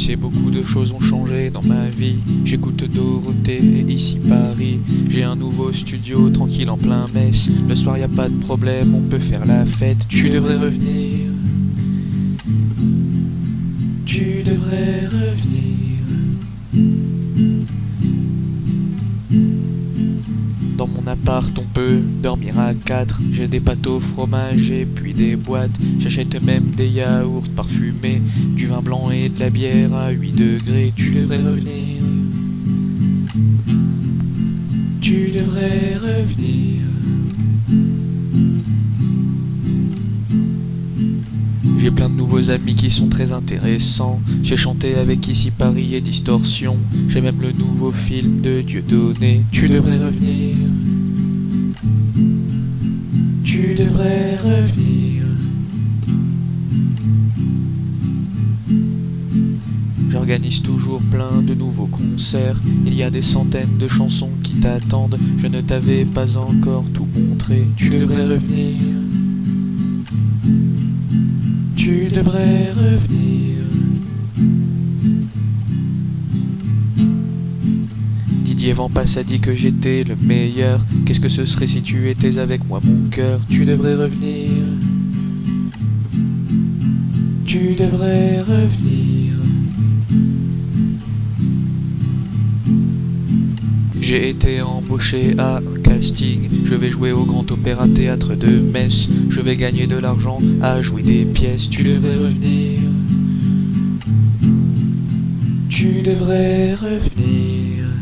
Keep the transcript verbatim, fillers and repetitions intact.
sais, beaucoup de choses ont changé dans ma vie. J'écoute Dorothée et ici Paris. J'ai un nouveau studio tranquille en plein Metz. Le soir y a pas de problème, on peut faire la fête. Tu devrais revenir. Tu devrais revenir. Dans mon appart on peut dormir à quatre. J'ai des pâtes au fromage et puis des boîtes. J'achète même des yaourts parfumés, du vin blanc et de la bière à huit degrés. Tu devrais revenir. Tu devrais revenir. J'ai plein de nouveaux amis qui sont très intéressants. J'ai chanté avec Ici Paris et Distorsion. J'ai même le nouveau film de Dieudonné. Tu devrais revenir. Tu devrais revenir. J'organise toujours plein de nouveaux concerts. Il y a des centaines de chansons qui t'attendent. Je ne t'avais pas encore tout montré. Tu devrais revenir. Tu devrais revenir. Didier Vampas a dit que j'étais le meilleur. Qu'est-ce que ce serait si tu étais avec moi, mon cœur? Tu devrais revenir. Tu devrais revenir. J'ai été embauché à un casting. Je vais jouer au Grand Opéra Théâtre de Metz. Je vais gagner de l'argent à jouer des pièces. Tu devrais revenir. Tu devrais revenir.